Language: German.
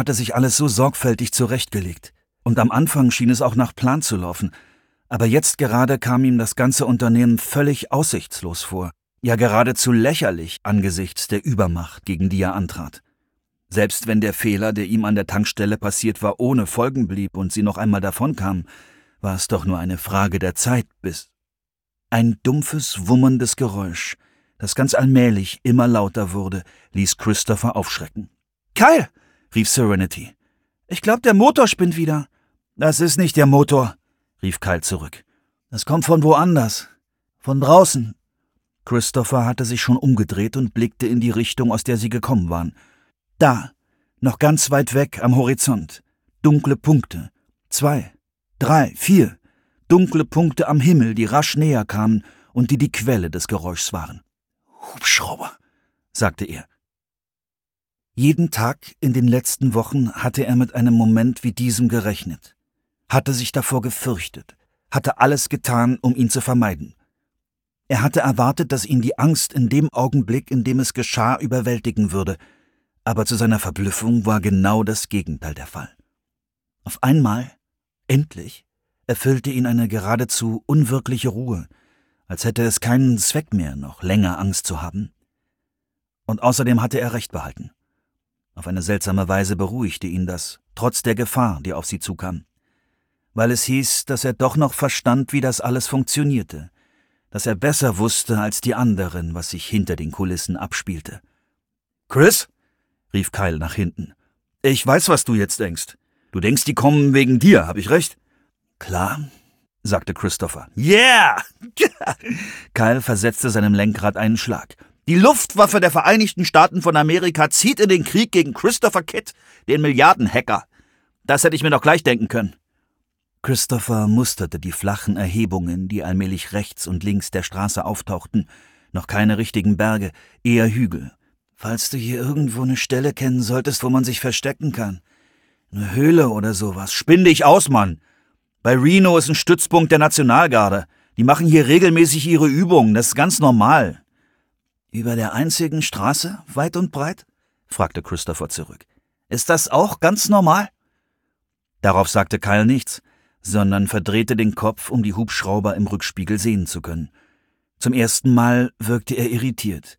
hatte sich alles so sorgfältig zurechtgelegt. Und am Anfang schien es auch nach Plan zu laufen. Aber jetzt gerade kam ihm das ganze Unternehmen völlig aussichtslos vor. Ja, geradezu lächerlich angesichts der Übermacht, gegen die er antrat. Selbst wenn der Fehler, der ihm an der Tankstelle passiert war, ohne Folgen blieb und sie noch einmal davonkamen, war es doch nur eine Frage der Zeit, bis... Ein dumpfes, wummerndes Geräusch, das ganz allmählich immer lauter wurde, ließ Christopher aufschrecken. »Kyle«, rief Serenity. »Ich glaube, der Motor spinnt wieder.« »Das ist nicht der Motor«, rief Kyle zurück. »Das kommt von woanders. Von draußen.« Christopher hatte sich schon umgedreht und blickte in die Richtung, aus der sie gekommen waren. Da, noch ganz weit weg am Horizont. Dunkle Punkte. 2, 3, 4. Dunkle Punkte am Himmel, die rasch näher kamen und die Quelle des Geräuschs waren. »Hubschrauber«, sagte er. Jeden Tag in den letzten Wochen hatte er mit einem Moment wie diesem gerechnet, hatte sich davor gefürchtet, hatte alles getan, um ihn zu vermeiden. Er hatte erwartet, dass ihn die Angst in dem Augenblick, in dem es geschah, überwältigen würde, aber zu seiner Verblüffung war genau das Gegenteil der Fall. Auf einmal, endlich, erfüllte ihn eine geradezu unwirkliche Ruhe, als hätte es keinen Zweck mehr, noch länger Angst zu haben. Und außerdem hatte er Recht behalten. Auf eine seltsame Weise beruhigte ihn das, trotz der Gefahr, die auf sie zukam. Weil es hieß, dass er doch noch verstand, wie das alles funktionierte, dass er besser wusste als die anderen, was sich hinter den Kulissen abspielte. »Chris«, rief Kyle nach hinten, »ich weiß, was du jetzt denkst. Du denkst, die kommen wegen dir, hab ich recht?« »Klar«, sagte Christopher. »Yeah!« Kyle versetzte seinem Lenkrad einen Schlag. »Die Luftwaffe der Vereinigten Staaten von Amerika zieht in den Krieg gegen Christopher Kidd, den Milliardenhacker. Das hätte ich mir doch gleich denken können.« Christopher musterte die flachen Erhebungen, die allmählich rechts und links der Straße auftauchten. Noch keine richtigen Berge, eher Hügel. »Falls du hier irgendwo eine Stelle kennen solltest, wo man sich verstecken kann. Eine Höhle oder sowas.« »Spinn dich aus, Mann! Bei Reno ist ein Stützpunkt der Nationalgarde. Die machen hier regelmäßig ihre Übungen, das ist ganz normal.« »Über der einzigen Straße, weit und breit?« fragte Christopher zurück. »Ist das auch ganz normal?« Darauf sagte Kyle nichts, sondern verdrehte den Kopf, um die Hubschrauber im Rückspiegel sehen zu können. Zum ersten Mal wirkte er irritiert.